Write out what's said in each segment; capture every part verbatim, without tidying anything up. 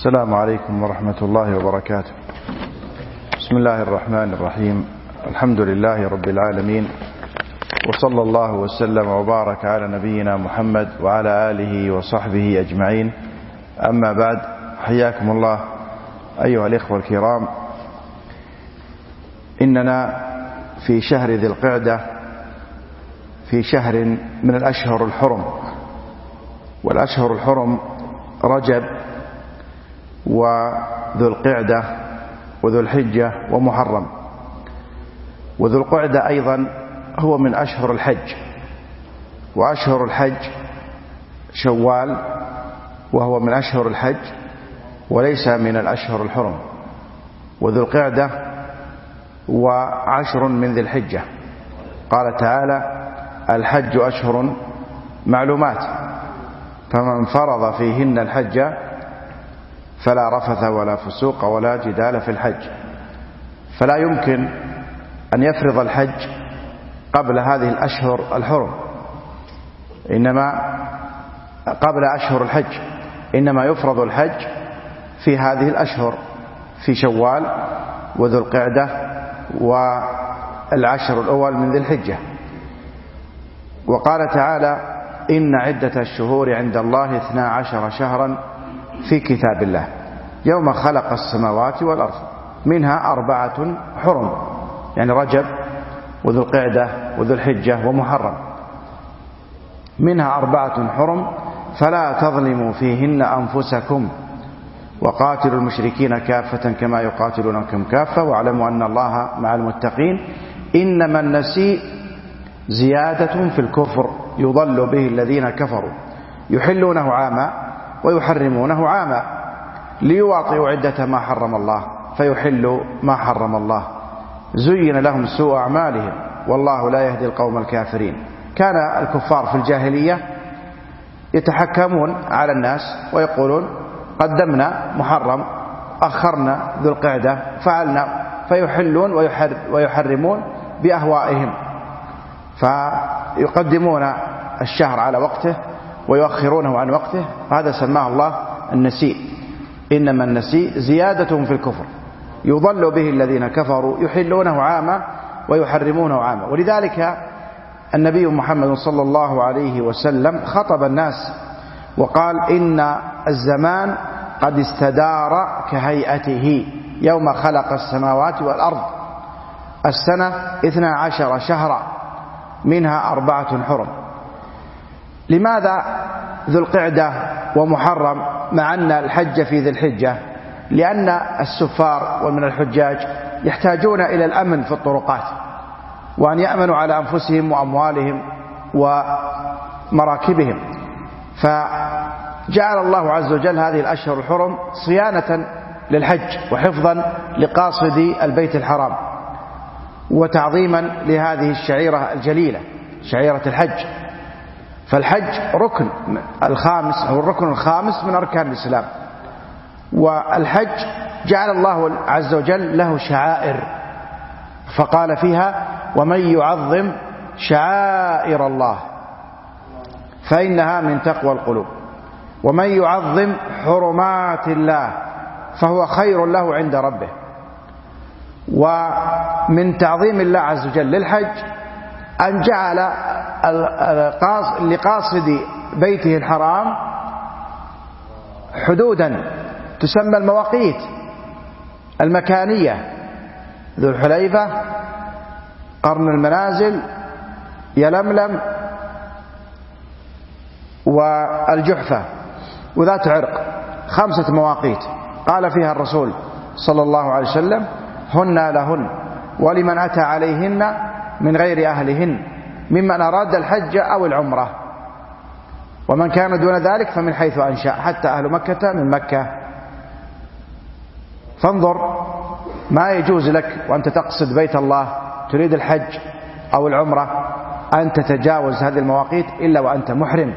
السلام عليكم ورحمة الله وبركاته. بسم الله الرحمن الرحيم. الحمد لله رب العالمين، وصلى الله وسلم وبارك على نبينا محمد وعلى آله وصحبه أجمعين. أما بعد، حياكم الله أيها الإخوة الكرام. إننا في شهر ذي القعدة، في شهر من الأشهر الحرم، والأشهر الحرم رجب وذو القعدة وذو الحجة ومحرم. وذو القعدة أيضا هو من أشهر الحج، وأشهر الحج شوال وهو من أشهر الحج وليس من الأشهر الحرم. وذو القعدة وعشر من ذي الحجة. قال تعالى: الحج أشهر معلومات، فمن فرض فيهن الحج فلا رفث ولا فسوق ولا جدال في الحج. فلا يمكن أن يفرض الحج قبل هذه الأشهر الحرم، إنما قبل أشهر الحج، إنما يفرض الحج في هذه الأشهر، في شوال وذو القعدة والعشر الأول من ذي الحجة. وقال تعالى: إن عدة الشهور عند الله اثنا عشر شهرا في كتاب الله يوم خلق السماوات والأرض منها أربعة حرم، يعني رجب وذو القعدة وذو الحجة ومحرم. منها أربعة حرم فلا تظلموا فيهن أنفسكم وقاتلوا المشركين كافة كما يقاتلونكم كافة واعلموا أن الله مع المتقين. إنما النسيء زيادة في الكفر يضل به الذين كفروا يحلونه عاما ويحرمونه عاما ليواطئوا عدة ما حرم الله فيحلوا ما حرم الله. زين لهم سوء أعمالهم والله لا يهدي القوم الكافرين. كان الكفار في الجاهلية يتحكمون على الناس ويقولون: قدمنا محرم، أخرنا ذو القعدة، فعلنا، فيحلون ويحرمون بأهوائهم، فيقدمون الشهر على وقته ويؤخرونه عن وقته. هذا سماه الله النسيء. إنما النسيء زيادة في الكفر يضل به الذين كفروا يحلونه عاما ويحرمونه عاما. ولذلك النبي محمد صلى الله عليه وسلم خطب الناس وقال: إن الزمان قد استدار كهيئته يوم خلق السماوات والأرض. السنة اثنا عشر شهرا منها أربعة حرم. لماذا ذو القعدة ومحرم مع أن الحج في ذي الحجة؟ لأن السفار ومن الحجاج يحتاجون إلى الأمن في الطرقات، وأن يأمنوا على أنفسهم وأموالهم ومراكبهم، فجعل الله عز وجل هذه الأشهر الحرم صيانة للحج وحفظا لقاصد البيت الحرام وتعظيما لهذه الشعيرة الجليلة، شعيرة الحج. فالحج ركن الخامس أو الركن الخامس من أركان الإسلام. والحج جعل الله عز وجل له شعائر، فقال فيها: ومن يعظم شعائر الله فإنها من تقوى القلوب، ومن يعظم حرمات الله فهو خير له عند ربه. ومن تعظيم الله عز وجل للحج أن جعل لقاصد بيته الحرام حدودا تسمى المواقيت المكانية: ذو الحليفة، قرن المنازل، يلملم، والجحفة، وذات عرق. خمسة مواقيت قال فيها الرسول صلى الله عليه وسلم: هن لهن ولمن أتى عليهن من غير أهلهن ممن أراد الحج أو العمرة، ومن كان دون ذلك فمن حيث أنشأ، حتى أهل مكة من مكة. فانظر، ما يجوز لك وأنت تقصد بيت الله تريد الحج أو العمرة أن تتجاوز هذه المواقيت إلا وأنت محرم.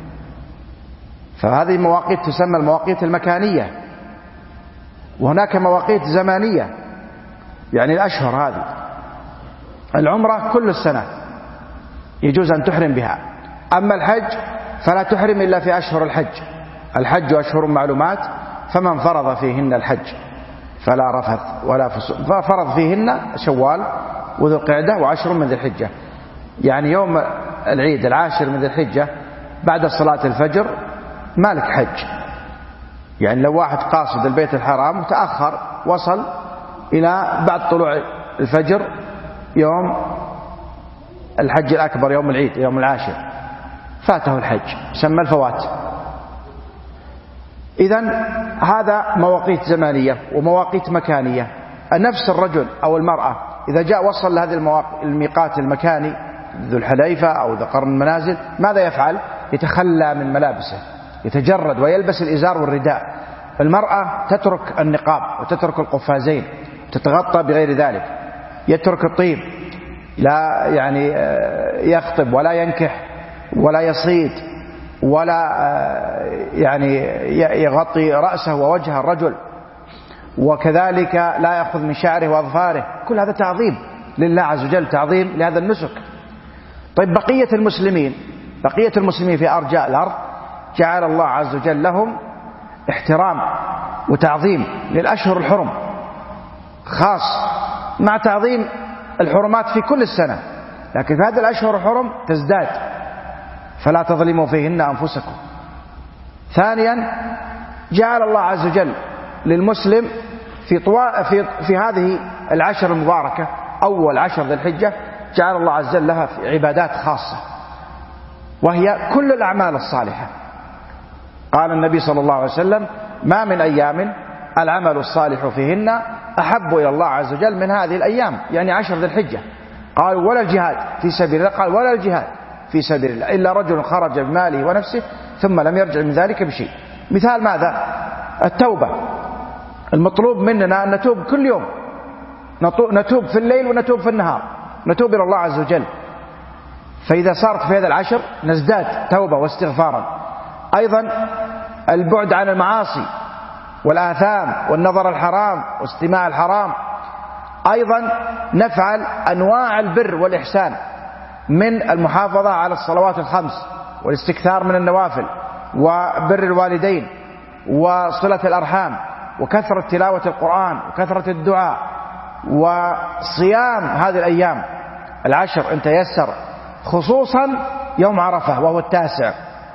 فهذه المواقيت تسمى المواقيت المكانية. وهناك مواقيت زمانية، يعني الأشهر هذه. العمرة كل السنة يجوز أن تحرم بها، أما الحج فلا تحرم إلا في أشهر الحج. الحج أشهر معلومات، فمن فرض فيهن الحج فلا رفث ولا فسوق، ففرض فيهن شوال وذو القعدة وعشر من ذي الحجة، يعني يوم العيد العاشر من ذي الحجة بعد صلاة الفجر مالك حج. يعني لو واحد قاصد البيت الحرام وتأخر وصل إلى بعد طلوع الفجر يوم الحج الأكبر يوم العيد يوم العاشر فاته الحج، سمى الفوات. إذن هذا مواقيت زمانية ومواقيت مكانية. نفس الرجل أو المرأة إذا جاء وصل لهذه الميقات المكاني ذو الحليفة أو ذو قرن المنازل ماذا يفعل؟ يتخلى من ملابسه، يتجرد ويلبس الإزار والرداء. المرأة تترك النقاب وتترك القفازين، تتغطى بغير ذلك، يترك الطيب، لا يعني يخطب ولا ينكح ولا يصيد ولا يعني يغطي رأسه ووجه الرجل، وكذلك لا يأخذ من شعره وأظفاره. كل هذا تعظيم لله عز وجل، تعظيم لهذا النسك. طيب بقية المسلمين بقية المسلمين في أرجاء الأرض جعل الله عز وجل لهم احترام وتعظيم للأشهر الحرم خاص، مع تعظيم الحرمات في كل السنة، لكن في هذه الأشهر الحرم تزداد، فلا تظلموا فيهن أنفسكم. ثانيا جعل الله عز وجل للمسلم في, طوا... في... في هذه العشر المباركة أول عشر ذي الحجة جعل الله عز وجل لها في عبادات خاصة، وهي كل الأعمال الصالحة. قال النبي صلى الله عليه وسلم ما من أيام العمل الصالح فيهن أحب إلى الله عز وجل من هذه الأيام، يعني عشر ذي الحجة. قالوا ولا الجهاد في سبيل الله؟ قال ولا الجهاد في سبيل الله إلا رجل خرج بماله ونفسه ثم لم يرجع من ذلك بشيء. مثال ماذا؟ التوبة. المطلوب مننا أن نتوب كل يوم، نتوب في الليل ونتوب في النهار، نتوب إلى الله عز وجل. فإذا صارت في هذا العشر نزداد توبة واستغفارا. أيضا البعد عن المعاصي والآثام والنظر الحرام واستماع الحرام. أيضا نفعل أنواع البر والإحسان من المحافظة على الصلوات الخمس والاستكثار من النوافل وبر الوالدين وصلة الأرحام وكثرة تلاوة القرآن وكثرة الدعاء وصيام هذه الأيام العشر إن تيسر، خصوصا يوم عرفة وهو التاسع.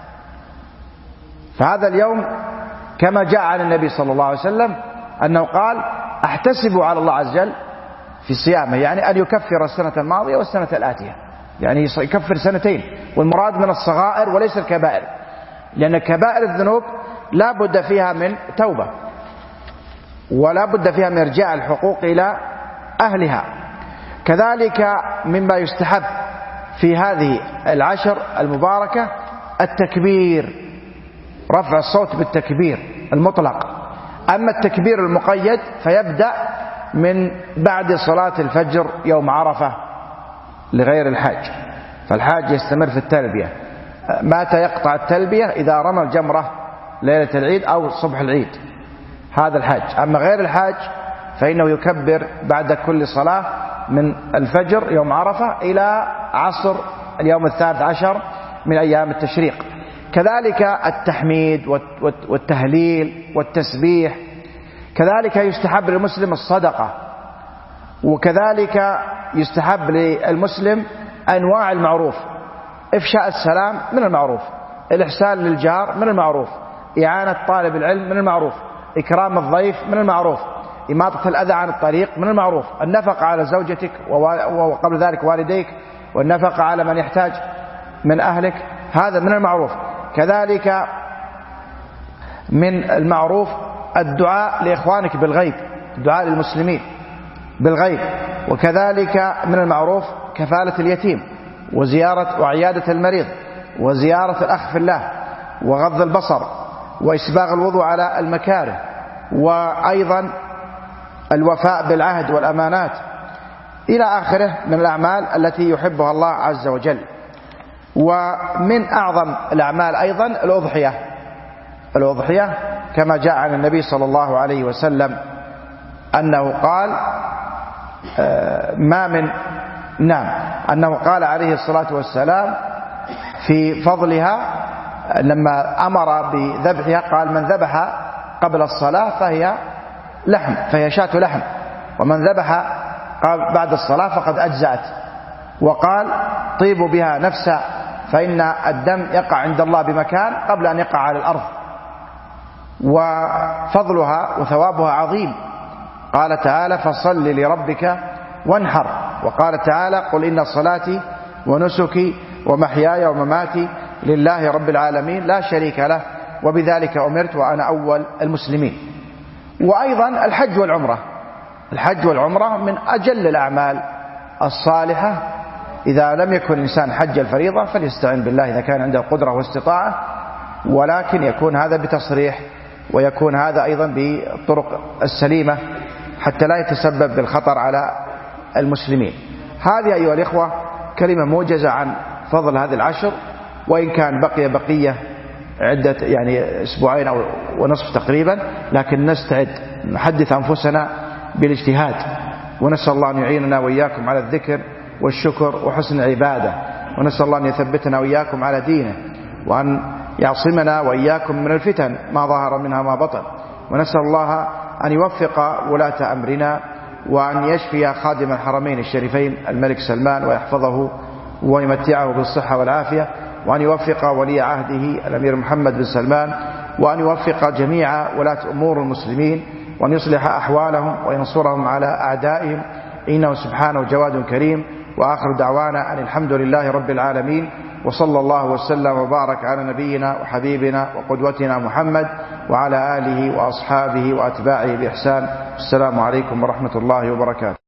فهذا اليوم كما جاء عن النبي صلى الله عليه وسلم أنه قال أحتسب على الله عز وجل في صيامه، يعني أن يكفر السنة الماضية والسنة الآتية، يعني يكفر سنتين، والمراد من الصغائر وليس الكبائر، لأن كبائر الذنوب لا بد فيها من توبة ولا بد فيها من إرجاع الحقوق إلى أهلها. كذلك مما يستحب في هذه العشر المباركة التكبير، رفع الصوت بالتكبير المطلق. أما التكبير المقيد فيبدأ من بعد صلاة الفجر يوم عرفة لغير الحاج، فالحاج يستمر في التلبية. متى يقطع التلبية؟ إذا رمى الجمرة ليلة العيد أو صبح العيد، هذا الحاج. أما غير الحاج فإنه يكبر بعد كل صلاة من الفجر يوم عرفة إلى عصر اليوم الثالث عشر من أيام التشريق. كذلك التحميد والتهليل والتسبيح. كذلك يستحب للمسلم الصدقة، وكذلك يستحب للمسلم أنواع المعروف: إفشاء السلام من المعروف، الإحسان للجار من المعروف، إعانة طالب العلم من المعروف، إكرام الضيف من المعروف، إماطة الأذى عن الطريق من المعروف، النفقة على زوجتك وقبل ذلك والديك، والنفقة على من يحتاج من أهلك، هذا من المعروف. كذلك من المعروف الدعاء لإخوانك بالغيب، الدعاء للمسلمين بالغيب. وكذلك من المعروف كفالة اليتيم وزيارة وعيادة المريض وزيارة الأخ في الله وغض البصر وإسباغ الوضوء على المكاره، وأيضا الوفاء بالعهد والأمانات إلى آخره من الأعمال التي يحبها الله عز وجل. ومن أعظم الأعمال أيضا الأضحية. الأضحية كما جاء عن النبي صلى الله عليه وسلم أنه قال ما من نعم أنه قال عليه الصلاة والسلام في فضلها لما أمر بذبحها قال: من ذبح قبل الصلاة فهي لحم، فهي شاة لحم، ومن ذبح بعد الصلاة فقد أجزأت. وقال طيبوا بها نفسا فإن الدم يقع عند الله بمكان قبل أن يقع على الأرض، وفضلها وثوابها عظيم. قال تعالى فصل لربك وانحر، وقال تعالى قل إن صلاتي ونسكي ومحياي ومماتي لله رب العالمين لا شريك له وبذلك أمرت وأنا أول المسلمين. وأيضا الحج والعمرة، الحج والعمرة من أجل الأعمال الصالحة. إذا لم يكن الإنسان حج الفريضة فليستعين بالله إذا كان عنده قدرة واستطاعة، ولكن يكون هذا بتصريح، ويكون هذا أيضا بالطرق السليمة حتى لا يتسبب بالخطر على المسلمين. هذه أيها الإخوة كلمة موجزة عن فضل هذه العشر، وإن كان بقي بقية عدة يعني أسبوعين أو ونصف تقريبا، لكن نستعد نحدث أنفسنا بالاجتهاد، ونسأل الله أن يعيننا وإياكم على الذكر والشكر وحسن العبادة، ونسأل الله أن يثبتنا وإياكم على دينه، وأن يعصمنا وإياكم من الفتن ما ظهر منها ما بطن، ونسأل الله أن يوفق ولاة أمرنا، وأن يشفي خادم الحرمين الشريفين الملك سلمان ويحفظه ويمتعه بالصحة والعافية، وأن يوفق ولي عهده الأمير محمد بن سلمان، وأن يوفق جميع ولاة أمور المسلمين، وأن يصلح أحوالهم وينصرهم على أعدائهم، إنه سبحانه جواد كريم. وآخر دعوانا أن الحمد لله رب العالمين، وصلى الله وسلم وبارك على نبينا وحبيبنا وقدوتنا محمد وعلى آله وأصحابه وأتباعه بإحسان. السلام عليكم ورحمة الله وبركاته.